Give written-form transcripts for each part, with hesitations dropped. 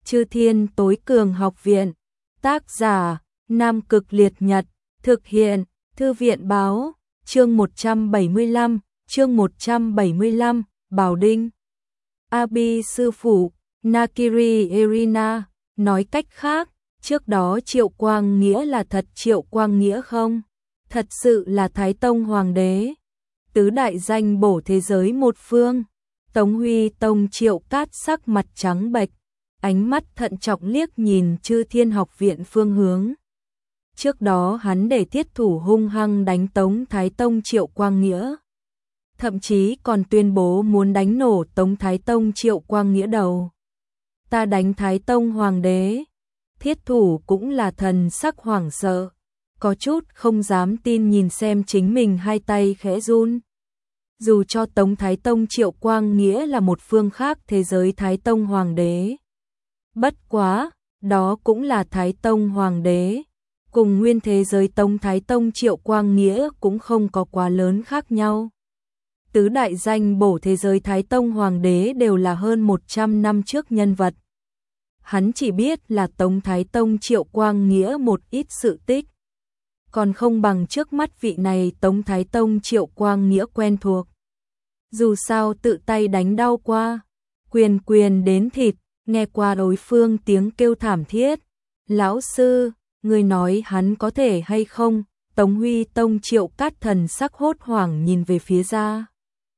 Chư Thiên Tối Cường Học Viện. Tác giả: Nam Cực Liệt Nhật. Thực hiện: Thư viện báo. Chương 175, Bảo Đinh. Abi sư phụ, Nakiri Erina, nói cách khác, trước đó Triệu Quang Nghĩa là thật Triệu Quang Nghĩa không? Thật sự là Thái Tông Hoàng đế. Tứ đại danh bổ thế giới một phương. Tống Huy Tông Triệu Cát sắc mặt trắng bệch, ánh mắt thận trọng liếc nhìn Chư Thiên Học Viện phương hướng. Trước đó hắn để thiết thủ hung hăng đánh Tống Thái Tông Triệu Quang Nghĩa, thậm chí còn tuyên bố muốn đánh nổ Tống Thái Tông Triệu Quang Nghĩa đầu. Ta đánh Thái Tông Hoàng đế. Thiết thủ cũng là thần sắc hoảng sợ, có chút không dám tin nhìn xem chính mình, hai tay khẽ run. Dù cho Tống Thái Tông Triệu Quang Nghĩa là một phương khác thế giới Thái Tông Hoàng đế, bất quá, đó cũng là Thái Tông Hoàng đế, cùng nguyên thế giới Tống Thái Tông Triệu Quang Nghĩa cũng không có quá lớn khác nhau. Tứ đại danh bổ thế giới Thái Tông Hoàng đế đều là hơn 100 năm trước nhân vật. Hắn chỉ biết là Tống Thái Tông Triệu Quang Nghĩa một ít sự tích, còn không bằng trước mắt vị này Tống Thái Tông Triệu Quang Nghĩa quen thuộc. Dù sao tự tay đánh đau qua, quyền quyền đến thịt, nghe qua đối phương tiếng kêu thảm thiết. Lão sư, người nói hắn có thể hay không? Tống Huy Tông Triệu Cát thần sắc hốt hoảng nhìn về phía ra.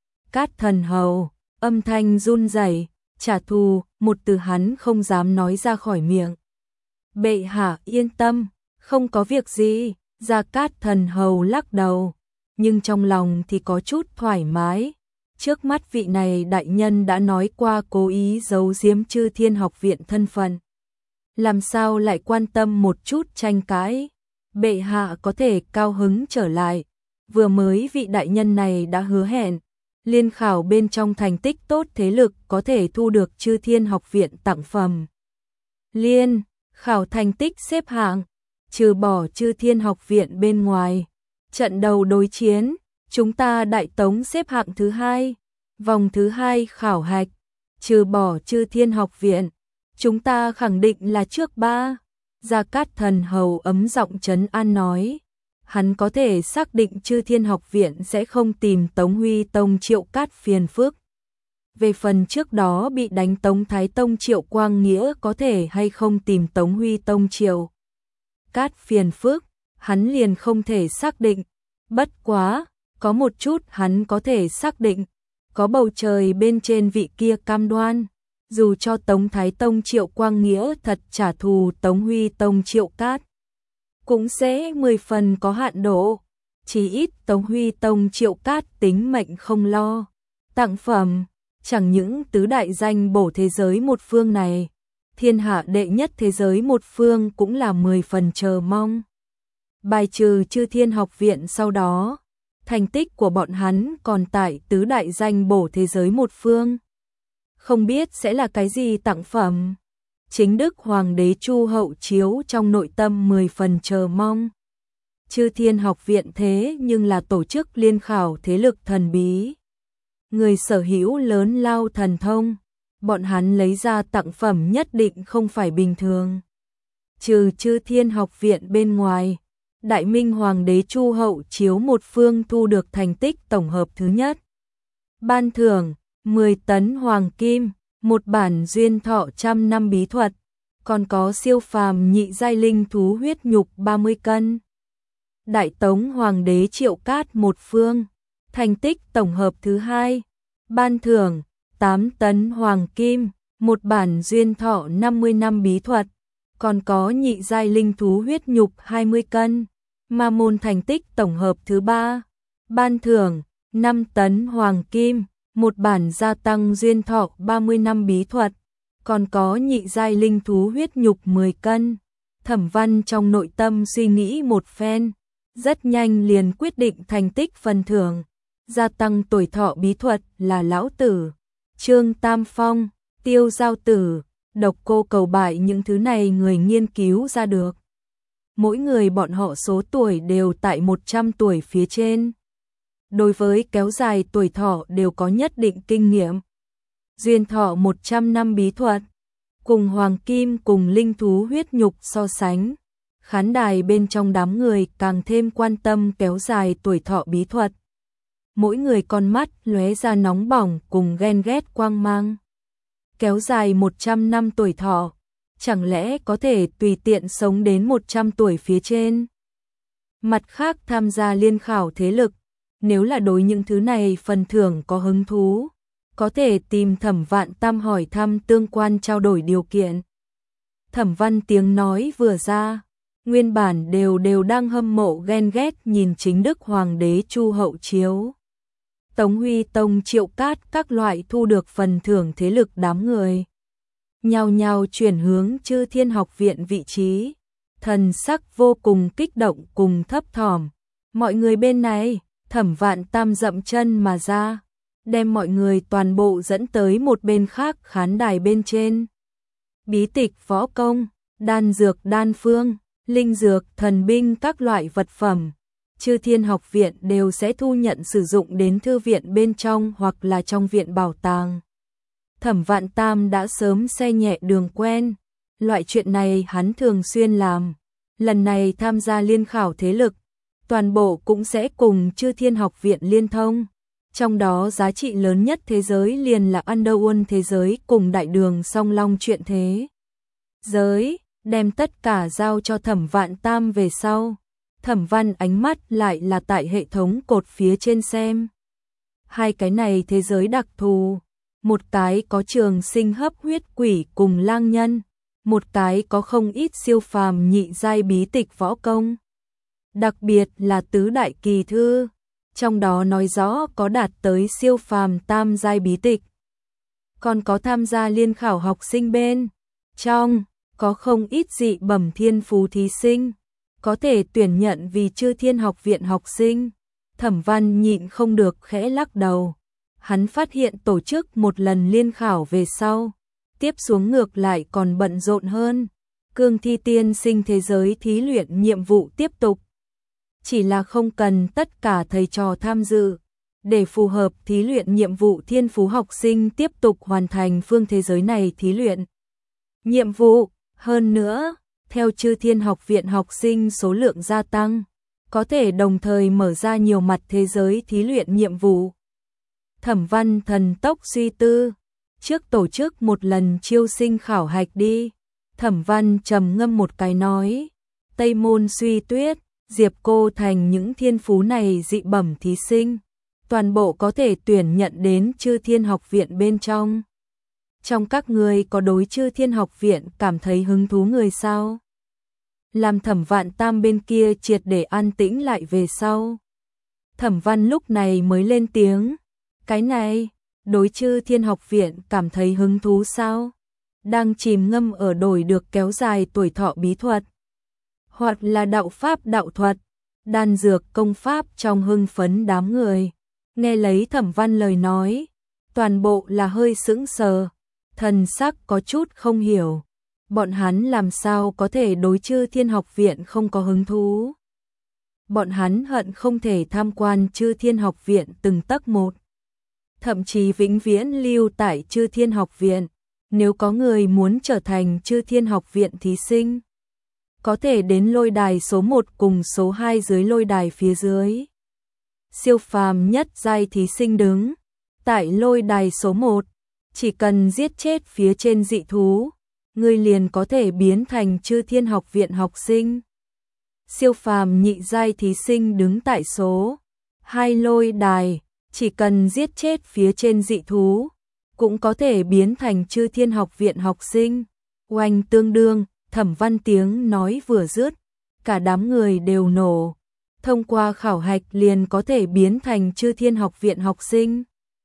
Cát thần hầu, âm thanh run rẩy, trả thù, một từ hắn không dám nói ra khỏi miệng. Bệ hạ yên tâm, không có việc gì. Gia Cát thần hầu lắc đầu, nhưng trong lòng thì có chút thoải mái. Trước mắt vị này đại nhân đã nói qua cố ý giấu giếm Chư Thiên Học Viện thân phận, làm sao lại quan tâm một chút tranh cãi. Bệ hạ có thể cao hứng trở lại. Vừa mới vị đại nhân này đã hứa hẹn, liên khảo bên trong thành tích tốt thế lực có thể thu được Chư Thiên Học Viện tặng phẩm. Liên khảo thành tích xếp hạng, trừ bỏ Chư Thiên Học Viện bên ngoài, trận đầu đối chiến, chúng ta Đại Tống xếp hạng thứ 2, vòng thứ 2 khảo hạch, trừ bỏ Chư Thiên Học Viện, chúng ta khẳng định là trước 3. Gia Cát thần hầu ấm giọng trấn an nói, hắn có thể xác định Chư Thiên Học Viện sẽ không tìm Tống Huy Tông Triệu Cát phiền phức. Về phần trước đó bị đánh Tống Thái Tông Triệu Quang Nghĩa có thể hay không tìm Tống Huy Tông Triệu Cát phiền phức, hắn liền không thể xác định. Bất quá, có một chút hắn có thể xác định, có bầu trời bên trên vị kia cam đoan, dù cho Tống Thái Tông Triệu Quang Nghĩa thật trả thù Tống Huy Tông Triệu Cát, cũng sẽ 10 phần có hạn độ, chỉ ít Tống Huy Tông Triệu Cát tính mệnh không lo. Tặng phẩm, chẳng những tứ đại danh bổ thế giới một phương này, thiên hạ đệ nhất thế giới một phương cũng là 10 phần chờ mong. Bài trừ Chư Thiên Học Viện sau đó, thành tích của bọn hắn còn tại tứ đại danh bổ thế giới một phương. Không biết sẽ là cái gì tặng phẩm. Chính Đức Hoàng đế Chu Hậu Chiếu trong nội tâm 10 phần chờ mong. Chư Thiên Học Viện thế nhưng là tổ chức liên khảo thế lực thần bí, người sở hữu lớn lao thần thông, bọn hắn lấy ra tặng phẩm nhất định không phải bình thường. Trừ Chư Thiên Học Viện bên ngoài, Đại Minh Hoàng đế Chu Hậu Chiếu một phương thu được thành tích tổng hợp thứ nhất. Ban thưởng 10 tấn hoàng kim, một bản duyên thọ 100 năm bí thuật, còn có siêu phàm nhị giai linh thú huyết nhục 30 cân. Đại Tống Hoàng đế Triệu Cát một phương, thành tích tổng hợp thứ 2, ban thưởng 8 tấn hoàng kim, một bản duyên thọ 50 năm bí thuật, còn có nhị giai linh thú huyết nhục 20 cân. Ma môn thành tích tổng hợp thứ 3, ban thưởng 5 tấn hoàng kim, một bản gia tăng duyên thọ 30 năm bí thuật, còn có nhị giai linh thú huyết nhục 10 cân. Thẩm Văn trong nội tâm suy nghĩ một phen, rất nhanh liền quyết định thành tích phần thưởng. Gia tăng tuổi thọ bí thuật là Lão Tử, Trương Tam Phong, Tiêu Giao Tử, Độc Cô Cầu Bại, những thứ này người nghiên cứu ra được. Mỗi người bọn họ số tuổi đều tại 100 tuổi phía trên. Đối với kéo dài tuổi thọ đều có nhất định kinh nghiệm. Duyên thọ 100 năm bí thuật, cùng hoàng kim cùng linh thú huyết nhục so sánh. Khán đài bên trong đám người càng thêm quan tâm kéo dài tuổi thọ bí thuật. Mỗi người con mắt lóe ra nóng bỏng cùng ghen ghét quang mang. Kéo dài 100 năm tuổi thọ, chẳng lẽ có thể tùy tiện sống đến 100 tuổi phía trên? Mặt khác tham gia liên khảo thế lực, nếu là đối những thứ này phần thưởng có hứng thú, có thể tìm Thẩm Vạn Tam hỏi thăm tương quan trao đổi điều kiện. Thẩm Văn tiếng nói vừa ra, nguyên bản đều đang hâm mộ ghen ghét nhìn chính đức hoàng đế Chu Hậu Chiếu. Tống Huy Tông Triệu Cát các loại thu được phần thưởng thế lực đám người. Nhao nhao chuyển hướng Chư Thiên Học Viện vị trí, thần sắc vô cùng kích động cùng thấp thỏm. Mọi người bên này, Thẩm Vạn Tam dậm chân mà ra, đem mọi người toàn bộ dẫn tới một bên khác khán đài bên trên. Bí tịch võ công, đan dược đan phương, linh dược thần binh các loại vật phẩm, Chư Thiên Học Viện đều sẽ thu nhận sử dụng đến thư viện bên trong hoặc là trong viện bảo tàng. Thẩm Vạn Tam đã sớm xe nhẹ đường quen, loại chuyện này hắn thường xuyên làm. Lần này tham gia liên khảo thế lực, toàn bộ cũng sẽ cùng Chư Thiên Học Viện liên thông. Trong đó giá trị lớn nhất thế giới liền là Underworld thế giới cùng Đại Đường Song Long chuyện thế giới, đem tất cả giao cho Thẩm Vạn Tam về sau. Thẩm Văn ánh mắt lại là tại hệ thống cột phía trên xem. Hai cái này thế giới đặc thù, một cái có trường sinh hấp huyết quỷ cùng lang nhân, một cái có không ít siêu phàm nhị giai bí tịch võ công. Đặc biệt là tứ đại kỳ thư, trong đó nói rõ có đạt tới siêu phàm tam giai bí tịch. Còn có tham gia liên khảo học sinh bên trong, có không ít dị bẩm thiên phú thí sinh, có thể tuyển nhận vì Chư Thiên Học Viện học sinh. Thẩm Văn nhịn không được khẽ lắc đầu. Hắn phát hiện tổ chức một lần liên khảo về sau, tiếp xuống ngược lại còn bận rộn hơn. Cương thi tiên sinh thế giới thí luyện nhiệm vụ tiếp tục. Chỉ là không cần tất cả thầy trò tham dự, để phù hợp thí luyện nhiệm vụ thiên phú học sinh tiếp tục hoàn thành phương thế giới này thí luyện nhiệm vụ. Hơn nữa, theo Chư Thiên Học Viện học sinh số lượng gia tăng, có thể đồng thời mở ra nhiều mặt thế giới thí luyện nhiệm vụ. Thẩm Văn thần tốc suy tư, trước tổ chức một lần chiêu sinh khảo hạch đi. Thẩm Văn trầm ngâm một cái nói, Tây Môn Suy Tuyết, Diệp Cô Thành những thiên phú này dị bẩm thí sinh, toàn bộ có thể tuyển nhận đến Chư Thiên Học Viện bên trong. Trong các người có đối Chư Thiên Học Viện cảm thấy hứng thú người sao? Làm Thẩm Vạn Tam bên kia triệt để an tĩnh lại về sau. Thẩm Văn lúc này mới lên tiếng, cái này, đối Chư Thiên Học Viện cảm thấy hứng thú sao? Đang chìm ngâm ở đổi được kéo dài tuổi thọ bí thuật, hoặc là đạo pháp đạo thuật, đan dược công pháp trong hưng phấn đám người. Nghe lấy Thẩm Văn lời nói, toàn bộ là hơi sững sờ, thần sắc có chút không hiểu. Bọn hắn làm sao có thể đối Chư Thiên Học Viện không có hứng thú? Bọn hắn hận không thể tham quan Chư Thiên Học Viện từng tấc một, thậm chí vĩnh viễn lưu tại Chư Thiên Học Viện. Nếu có người muốn trở thành Chư Thiên Học Viện thí sinh, có thể đến lôi đài số 1 cùng số 2 dưới lôi đài phía dưới. Siêu phàm nhất giai thí sinh đứng tại lôi đài số 1, chỉ cần giết chết phía trên dị thú, người liền có thể biến thành Chư Thiên Học Viện học sinh. Siêu phàm nhị giai thí sinh đứng tại số 2 lôi đài, chỉ cần giết chết phía trên dị thú, cũng có thể biến thành Chư Thiên Học Viện học sinh. Oanh tương đương, Thẩm Văn tiếng nói vừa dứt, cả đám người đều nổ. Thông qua khảo hạch liền có thể biến thành Chư Thiên Học Viện học sinh.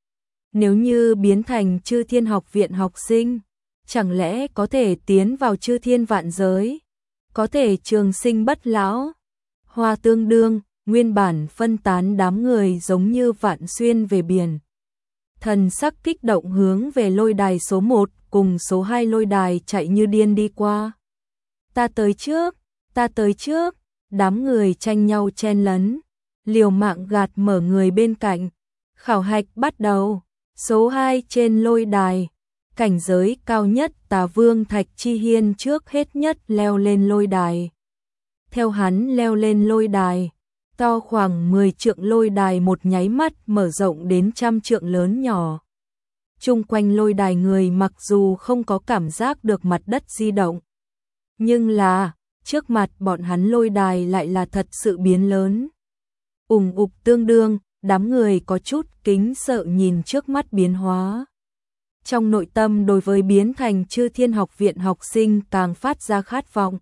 Nếu như biến thành Chư Thiên Học Viện học sinh, chẳng lẽ có thể tiến vào Chư Thiên vạn giới, có thể trường sinh bất lão? Hoa tương đương, nguyên bản phân tán đám người giống như vạn xuyên về biển. Thần sắc kích động hướng về lôi đài số 1 cùng số 2 lôi đài chạy như điên đi qua. Ta tới trước, ta tới trước, đám người tranh nhau chen lấn, liều mạng gạt mở người bên cạnh. Khảo hạch bắt đầu, số 2 trên lôi đài, Cảnh giới cao nhất Tà Vương Thạch Chi Hiên trước hết nhất leo lên lôi đài. Theo hắn leo lên lôi đài, to khoảng 10 trượng lôi đài một nháy mắt mở rộng đến 100 trượng lớn nhỏ. Chung quanh lôi đài người mặc dù không có cảm giác được mặt đất di động, nhưng là trước mặt bọn hắn lôi đài lại là thật sự biến lớn. Ùng ục tương đương, đám người có chút kính sợ nhìn trước mắt biến hóa. Trong nội tâm đối với biến thành Chư Thiên Học Viện học sinh càng phát ra khát vọng.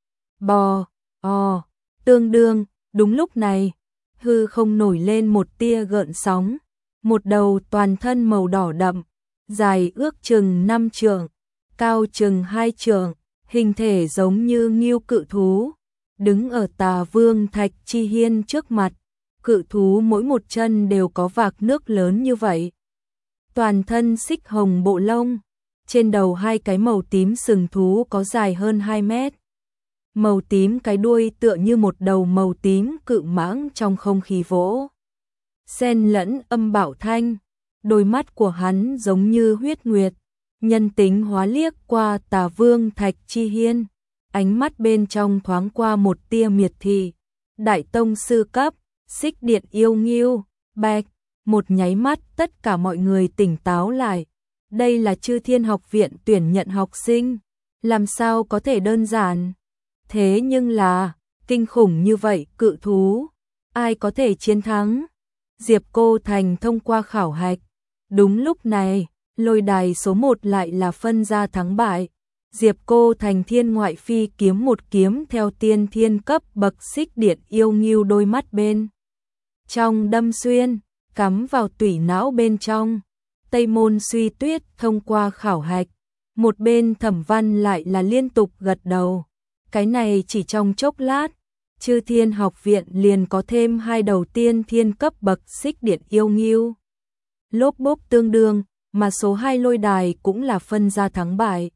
Tương đương, đúng lúc này, hư không nổi lên một tia gợn sóng, một đầu toàn thân màu đỏ đậm, dài ước chừng 5 trượng, cao chừng 2 trượng, hình thể giống như ngưu cự thú, đứng ở Tà Vương Thạch Chi Hiên trước mặt. Cự thú mỗi một chân đều có vạc nước lớn như vậy. Toàn thân xích hồng bộ lông, trên đầu 2 cái màu tím sừng thú có dài hơn 2 mét. Màu tím cái đuôi tựa như một đầu màu tím cự mãng trong không khí vỗ. Xen lẫn âm bảo thanh, đôi mắt của hắn giống như huyết nguyệt, nhân tính hóa liếc qua Tà Vương Thạch Chi Hiên, ánh mắt bên trong thoáng qua một tia miệt thị. Đại tông sư cấp, xích điện yêu nghiêu, bạch, một nháy mắt tất cả mọi người tỉnh táo lại. Đây là Chư Thiên Học Viện tuyển nhận học sinh, làm sao có thể đơn giản. Thế nhưng là, kinh khủng như vậy cự thú, ai có thể chiến thắng? Diệp Cô Thành thông qua khảo hạch. Đúng lúc này, lôi đài số 1 lại là phân ra thắng bại. Diệp Cô Thành thiên ngoại phi kiếm một kiếm theo tiên thiên cấp bậc xích điện yêu nghiêu đôi mắt bên trong đâm xuyên, cắm vào tủy não bên trong. Tây Môn Suy Tuyết thông qua khảo hạch, một bên Thẩm Văn lại là liên tục gật đầu. Cái này chỉ trong chốc lát, Chư Thiên Học Viện liền có thêm 2 đầu tiên thiên cấp bậc xích điện yêu nghiêu. Lốp bốp tương đương, mà số 2 lôi đài cũng là phân ra thắng bại.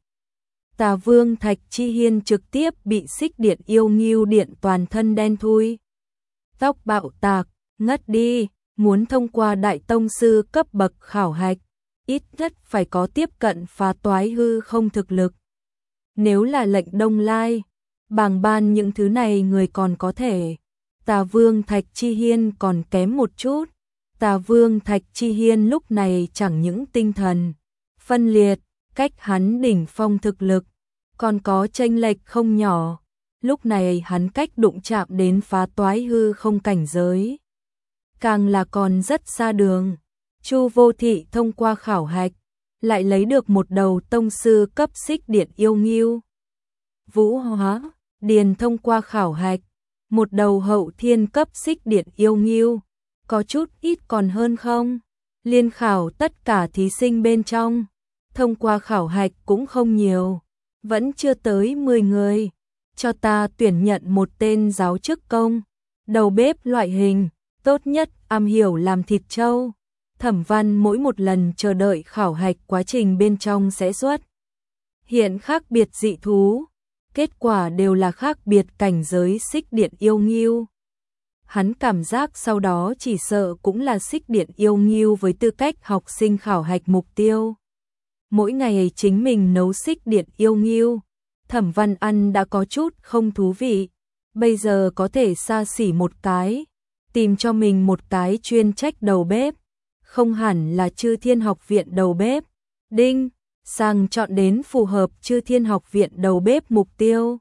Tà Vương Thạch Chi Hiên trực tiếp bị xích điện yêu nghiêu điện toàn thân đen thui. Tóc bạo tạc, ngất đi, muốn thông qua đại tông sư cấp bậc khảo hạch, ít nhất phải có tiếp cận phá toái hư không thực lực. Nếu là lệnh Đông Lai, bàng ban những thứ này người còn có thể. Tà Vương Thạch Chi Hiên còn kém một chút. Tà Vương Thạch Chi Hiên lúc này chẳng những tinh thần phân liệt, cách hắn đỉnh phong thực lực còn có chênh lệch không nhỏ. Lúc này hắn cách đụng chạm đến phá toái hư không cảnh giới, càng là còn rất xa đường. Chu Vô Thị thông qua khảo hạch, lại lấy được một đầu tông sư cấp xích điện yêu nghiêu. Vũ Hóa Điền thông qua khảo hạch, một đầu hậu thiên cấp xích điện yêu nghiêu. Có chút ít còn hơn không? Liên khảo tất cả thí sinh bên trong, thông qua khảo hạch cũng không nhiều, vẫn chưa tới 10 người. Cho ta tuyển nhận một tên giáo chức công, đầu bếp loại hình, tốt nhất am hiểu làm thịt trâu. Thẩm Văn mỗi một lần chờ đợi khảo hạch quá trình bên trong sẽ xuất hiện khác biệt dị thú, kết quả đều là khác biệt cảnh giới xích điện yêu nghiêu. Hắn cảm giác sau đó chỉ sợ cũng là xích điện yêu nghiêu với tư cách học sinh khảo hạch mục tiêu. Mỗi ngày chính mình nấu xích điện yêu nghiêu, Thẩm Văn ăn đã có chút không thú vị, bây giờ có thể xa xỉ một cái, tìm cho mình một cái chuyên trách đầu bếp, không hẳn là Chư Thiên Học Viện đầu bếp. Đinh, sang chọn đến phù hợp Chư Thiên Học Viện đầu bếp mục tiêu.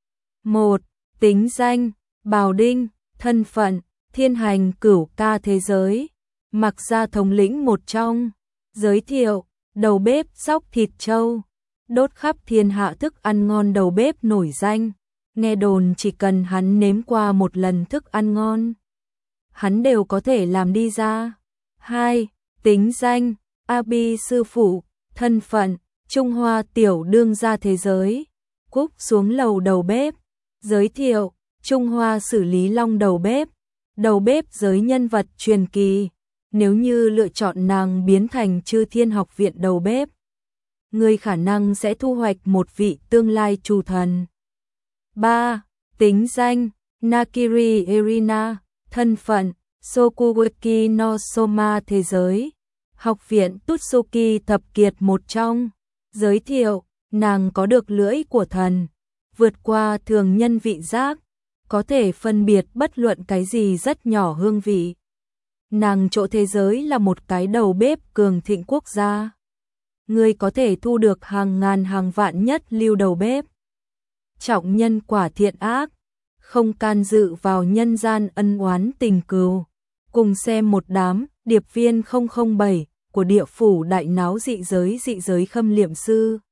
1. Tính danh, Bào Đinh, thân phận, thiên hành cửu ca thế giới, Mặc Gia thống lĩnh một trong. Giới thiệu, đầu bếp xóc thịt trâu, đốt khắp thiên hạ thức ăn ngon đầu bếp nổi danh. Nghe đồn chỉ cần hắn nếm qua một lần thức ăn ngon, hắn đều có thể làm đi ra. 2. Tính danh, A Bi sư phụ, thân phận, Trung Hoa tiểu đương gia thế giới, cúp xuống lầu đầu bếp. Giới thiệu, Trung Hoa xử lý long đầu bếp giới nhân vật truyền kỳ. Nếu như lựa chọn nàng biến thành Chư Thiên Học Viện đầu bếp, người khả năng sẽ thu hoạch một vị tương lai chủ thần. 3. Tính danh, Nakiri Erina, thân phận, Sokugeki no Soma thế giới, Học viện Tutsuki thập kiệt một trong. Giới thiệu, nàng có được lưỡi của thần, vượt qua thường nhân vị giác, có thể phân biệt bất luận cái gì rất nhỏ hương vị. Nàng chỗ thế giới là một cái đầu bếp cường thịnh quốc gia. Ngươi có thể thu được hàng ngàn hàng vạn nhất lưu đầu bếp. Trọng nhân quả thiện ác, không can dự vào nhân gian ân oán tình cừu. Cùng xem một đám điệp viên 007 của địa phủ đại náo dị giới Khâm Liệm Sư.